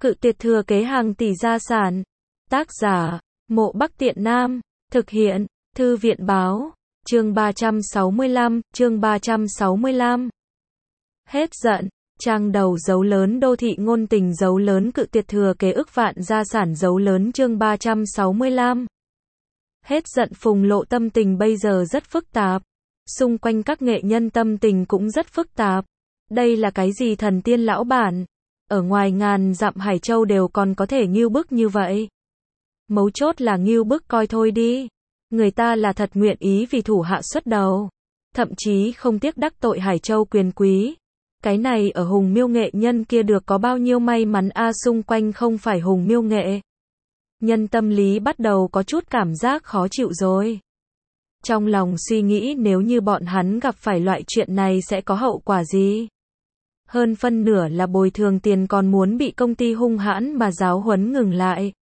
Cự tuyệt thừa kế hàng tỷ gia sản. Tác giả, Mộ Bắc Tiện Nam. Thực hiện, Thư viện báo. Chương 365. Hết giận. Trang đầu dấu lớn đô thị ngôn tình dấu lớn cự tuyệt thừa kế ức vạn gia sản dấu lớn chương 365. Hết giận Phùng Lộ tâm tình bây giờ rất phức tạp. Xung quanh các nghệ nhân tâm tình cũng rất phức tạp. Đây là cái gì thần tiên lão bản? Ở ngoài ngàn dặm Hải Châu đều còn có thể ngưu bức như vậy. Mấu chốt là ngưu bức coi thôi đi. Người ta là thật nguyện ý vì thủ hạ xuất đầu. Thậm chí không tiếc đắc tội Hải Châu quyền quý. Cái này ở Hùng Miêu nghệ nhân kia được có bao nhiêu may mắn xung quanh không phải Hùng Miêu nghệ. Nhân tâm lý bắt đầu có chút cảm giác khó chịu rồi. Trong lòng suy nghĩ nếu như bọn hắn gặp phải loại chuyện này sẽ có hậu quả gì. Hơn phân nửa là bồi thường tiền còn muốn bị công ty hung hãn mà giáo huấn ngừng lại.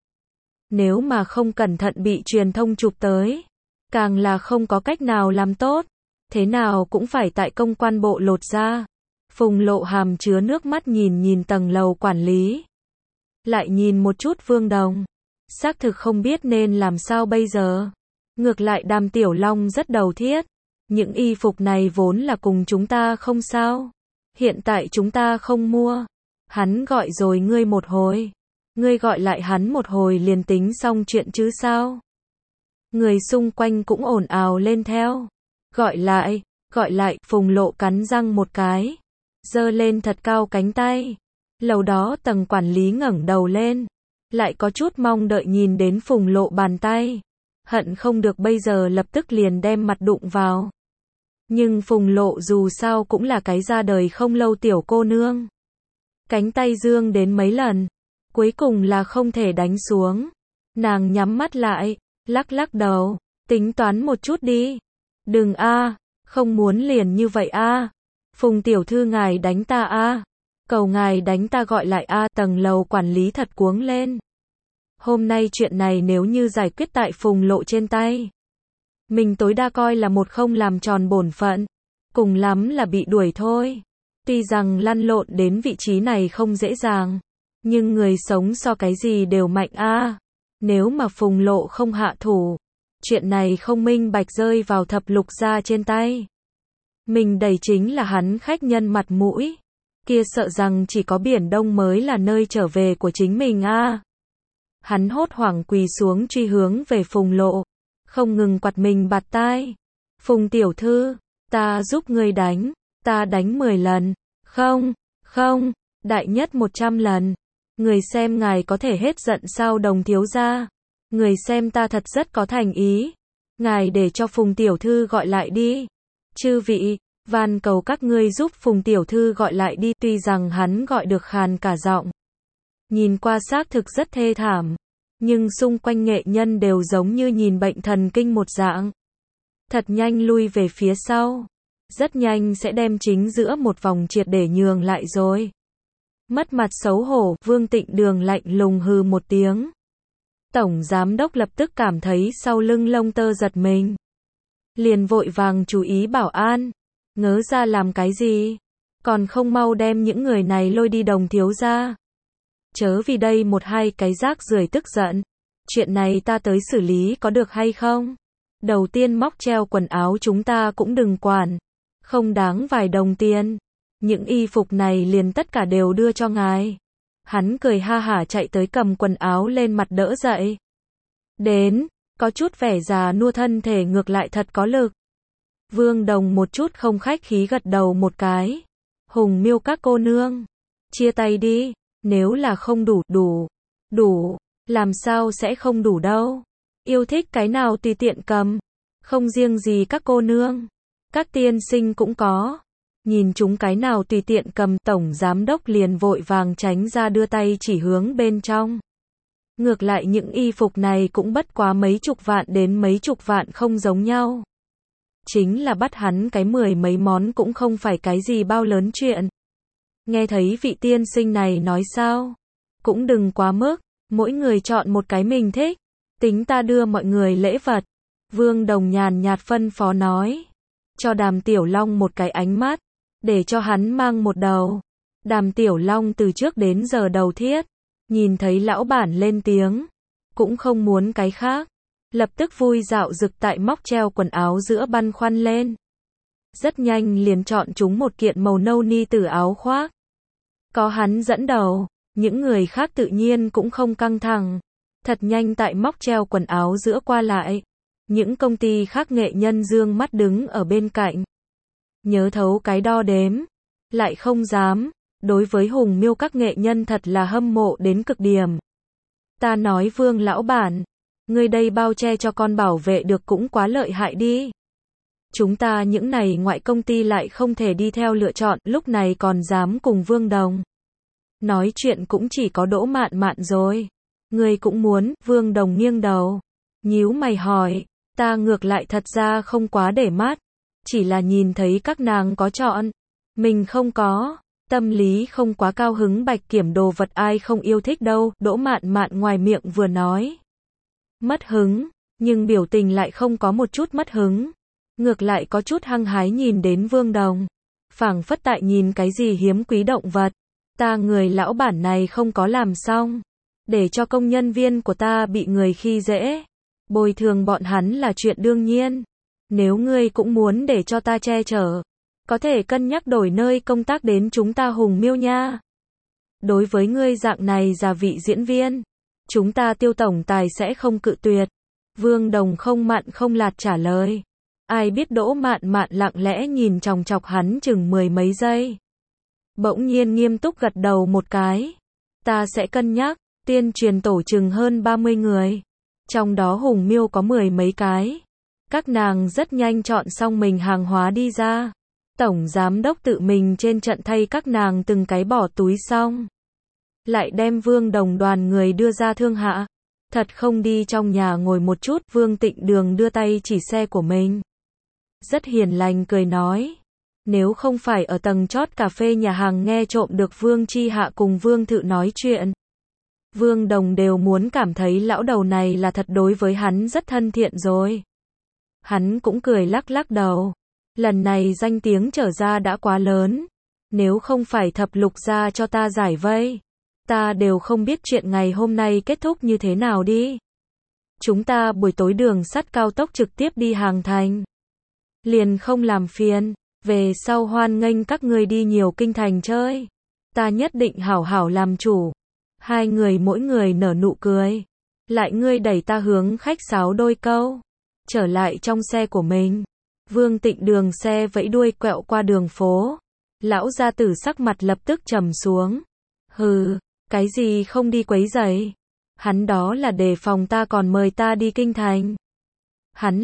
Nếu mà không cẩn thận bị truyền thông chụp tới, càng là không có cách nào làm tốt. Thế nào cũng phải tại công quan bộ lột ra. Phùng Lộ hàm chứa nước mắt nhìn tầng lầu quản lý. Lại nhìn một chút Vương Đồng. Xác thực không biết nên làm sao bây giờ. Ngược lại Đàm Tiểu Long rất đầu thiết. Những y phục này vốn là cùng chúng ta không sao. Hiện tại chúng ta không mua. Hắn gọi rồi ngươi một hồi. Ngươi gọi lại hắn một hồi liền tính xong chuyện chứ sao. Người xung quanh cũng ồn ào lên theo. Gọi lại, Phùng Lộ cắn răng một cái. Giơ lên thật cao cánh tay. Lầu đó tầng quản lý ngẩng đầu lên. Lại có chút mong đợi nhìn đến Phùng Lộ bàn tay. Hận không được bây giờ lập tức liền đem mặt đụng vào. Nhưng Phùng Lộ dù sao cũng là cái ra đời không lâu tiểu cô nương. Cánh tay dương đến mấy lần. Cuối cùng là không thể đánh xuống. Nàng nhắm mắt lại, lắc đầu. Tính toán một chút đi. Đừng không muốn liền như vậy Phùng tiểu thư ngài đánh ta Cầu ngài đánh ta gọi lại tầng lầu quản lý thật cuống lên. Hôm nay chuyện này nếu như giải quyết tại Phùng Lộ trên tay. Mình tối đa coi là một không làm tròn bổn phận. Cùng lắm là bị đuổi thôi. Tuy rằng lăn lộn đến vị trí này không dễ dàng. Nhưng người sống so cái gì đều mạnh Nếu mà Phùng Lộ không hạ thủ. Chuyện này không minh bạch rơi vào thập lục gia trên tay. Mình đẩy chính là hắn khách nhân mặt mũi. Kia sợ rằng chỉ có Biển Đông mới là nơi trở về của chính mình Hắn hốt hoảng quỳ xuống truy hướng về Phùng Lộ. Không ngừng quạt mình bạt tai. Phùng tiểu thư, ta giúp ngươi đánh. Ta đánh 10 lần. Không, đại nhất 100 lần. Người xem ngài có thể hết giận sao Đồng thiếu gia. Người xem ta thật rất có thành ý. Ngài để cho Phùng tiểu thư gọi lại đi. Chư vị, van cầu các ngươi giúp Phùng tiểu thư gọi lại đi. Tuy rằng hắn gọi được khàn cả giọng. Nhìn qua xác thực rất thê thảm. Nhưng xung quanh nghệ nhân đều giống như nhìn bệnh thần kinh một dạng. Thật nhanh lui về phía sau. Rất nhanh sẽ đem chính giữa một vòng triệt để nhường lại rồi. Mất mặt xấu hổ, Vương Tịnh Đường lạnh lùng hừ một tiếng. Tổng giám đốc lập tức cảm thấy sau lưng lông tơ giật mình. Liền vội vàng chú ý bảo an. Ngớ ra làm cái gì? Còn không mau đem những người này lôi đi Đồng thiếu gia. Chớ vì đây một hai cái rác rưởi tức giận. Chuyện này ta tới xử lý có được hay không? Đầu tiên móc treo quần áo chúng ta cũng đừng quản. Không đáng vài đồng tiền. Những y phục này liền tất cả đều đưa cho ngài. Hắn cười ha hả chạy tới cầm quần áo lên mặt đỡ dậy. Đến, có chút vẻ già nua thân thể ngược lại thật có lực. Vương Đồng một chút không khách khí gật đầu một cái. Hùng Miêu các cô nương. Chia tay đi. Nếu là không đủ, làm sao sẽ không đủ đâu. Yêu thích cái nào tùy tiện cầm. Không riêng gì các cô nương. Các tiên sinh cũng có. Nhìn chúng cái nào tùy tiện cầm. Tổng giám đốc liền vội vàng tránh ra đưa tay chỉ hướng bên trong. Ngược lại những y phục này cũng bất quá mấy chục vạn đến mấy chục vạn không giống nhau. Chính là bắt hắn cái 10 mấy món cũng không phải cái gì bao lớn chuyện. Nghe thấy vị tiên sinh này nói sao? Cũng đừng quá mức, mỗi người chọn một cái mình thích. Tính ta đưa mọi người lễ vật. Vương Đồng nhàn nhạt phân phó nói. Cho Đàm Tiểu Long một cái ánh mắt. Để cho hắn mang một đầu. Đàm Tiểu Long từ trước đến giờ đầu thiết. Nhìn thấy lão bản lên tiếng, cũng không muốn cái khác, lập tức vui dạo rực tại móc treo quần áo giữa băn khoăn lên. Rất nhanh liền chọn chúng một kiện màu nâu ni tử áo khoác. Có hắn dẫn đầu, những người khác tự nhiên cũng không căng thẳng. Thật nhanh tại móc treo quần áo giữa qua lại. Những công ty khác nghệ nhân dương mắt đứng ở bên cạnh. Nhớ thấu cái đo đếm. Lại không dám. Đối với Hùng Miêu các nghệ nhân thật là hâm mộ đến cực điểm. Ta nói Vương lão bản, ngươi đây bao che cho con bảo vệ được cũng quá lợi hại đi. Chúng ta những này ngoại công ty lại không thể đi theo lựa chọn, lúc này còn dám cùng Vương Đồng. Nói chuyện cũng chỉ có Đỗ Mạn Mạn rồi. Ngươi cũng muốn, Vương Đồng nghiêng đầu. Nhíu mày hỏi, ta ngược lại thật ra không quá để mắt. Chỉ là nhìn thấy các nàng có chọn. Mình không có. Tâm lý không quá cao hứng Bạch Kiểm đồ vật ai không yêu thích đâu, Đỗ Mạn Mạn ngoài miệng vừa nói. Mất hứng, nhưng biểu tình lại không có một chút mất hứng. Ngược lại có chút hăng hái nhìn đến Vương Đồng. Phảng phất tại nhìn cái gì hiếm quý động vật. Ta người lão bản này không có làm xong. Để cho công nhân viên của ta bị người khi dễ. Bồi thường bọn hắn là chuyện đương nhiên. Nếu ngươi cũng muốn để cho ta che chở, có thể cân nhắc đổi nơi công tác đến chúng ta Hùng Miêu nha. Đối với ngươi dạng này là vị diễn viên, chúng ta Tiêu tổng tài sẽ không cự tuyệt. Vương Đồng không mặn không lạt trả lời. Ai biết Đỗ Mạn Mạn lặng lẽ nhìn chòng chọc hắn chừng 10 mấy giây. Bỗng nhiên nghiêm túc gật đầu một cái. Ta sẽ cân nhắc, tuyên truyền tổ chừng hơn 30 người. Trong đó Hùng Miêu có 10 mấy cái. Các nàng rất nhanh chọn xong mình hàng hóa đi ra. Tổng giám đốc tự mình trên trận thay các nàng từng cái bỏ túi xong. Lại đem Vương Đồng đoàn người đưa ra Thương Hạ. Thật không đi trong nhà ngồi một chút, Vương Tịnh Đường đưa tay chỉ xe của mình. Rất hiền lành cười nói. Nếu không phải ở tầng chót cà phê nhà hàng nghe trộm được Vương Chi Hạ cùng Vương Thự nói chuyện. Vương Đồng đều muốn cảm thấy lão đầu này là thật đối với hắn rất thân thiện rồi. Hắn cũng cười lắc lắc đầu. Lần này danh tiếng trở ra đã quá lớn. Nếu không phải Thập Lục ra cho ta giải vây, ta đều không biết chuyện ngày hôm nay kết thúc như thế nào đi. Chúng ta buổi tối đường sắt cao tốc trực tiếp đi Hàng Thành. Liền không làm phiền. Về sau hoan nghênh các ngươi đi nhiều kinh thành chơi. Ta nhất định hảo hảo làm chủ. Hai người mỗi người nở nụ cười. Lại ngươi đẩy ta hướng khách sáo đôi câu. Trở lại trong xe của mình. Vương Tịnh Đường xe vẫy đuôi quẹo qua đường phố. Lão gia tử sắc mặt lập tức trầm xuống. Hừ, cái gì không đi quấy rầy. Hắn đó là đề phòng ta còn mời ta đi kinh thành. Hắn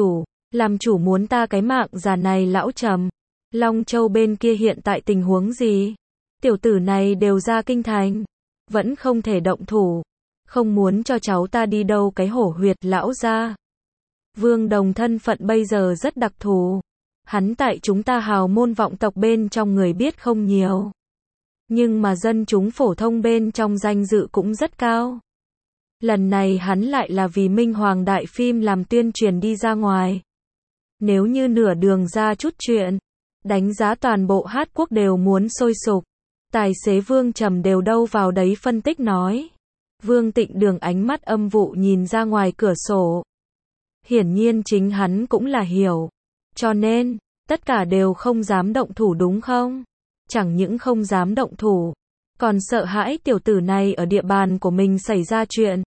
làm chủ muốn ta cái mạng già này lão trầm. Long Châu bên kia hiện tại tình huống gì? Tiểu tử này đều ra kinh thành. Vẫn không thể động thủ. Không muốn cho cháu ta đi đâu cái hổ huyệt lão gia. Vương Đồng thân phận bây giờ rất đặc thù. Hắn tại chúng ta hào môn vọng tộc bên trong người biết không nhiều. Nhưng mà dân chúng phổ thông bên trong danh dự cũng rất cao. Lần này hắn lại là vì Minh Hoàng đại phim làm tuyên truyền đi ra ngoài. Nếu như nửa đường ra chút chuyện, đánh giá toàn bộ Hát Quốc đều muốn sôi sục. Tài xế Vương Trầm đều đâu vào đấy phân tích nói. Vương Tịnh Đường ánh mắt âm vụ nhìn ra ngoài cửa sổ. Hiển nhiên chính hắn cũng là hiểu. Cho nên, tất cả đều không dám động thủ đúng không? Chẳng những không dám động thủ, còn sợ hãi tiểu tử này ở địa bàn của mình xảy ra chuyện.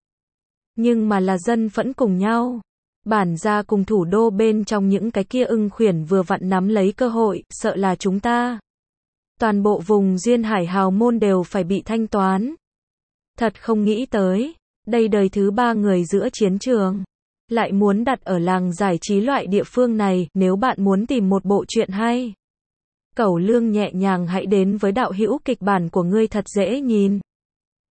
Nhưng mà là dân phẫn cùng nhau. Bản gia cùng thủ đô bên trong những cái kia ưng khuyển vừa vặn nắm lấy cơ hội, sợ là chúng ta. Toàn bộ vùng duyên hải hào môn đều phải bị thanh toán. Thật không nghĩ tới, đây đời thứ 3 người giữa chiến trường. Lại muốn đặt ở làng giải trí loại địa phương này, nếu bạn muốn tìm một bộ truyện hay. Cẩu Lương nhẹ nhàng hãy đến với đạo hữu kịch bản của ngươi thật dễ nhìn.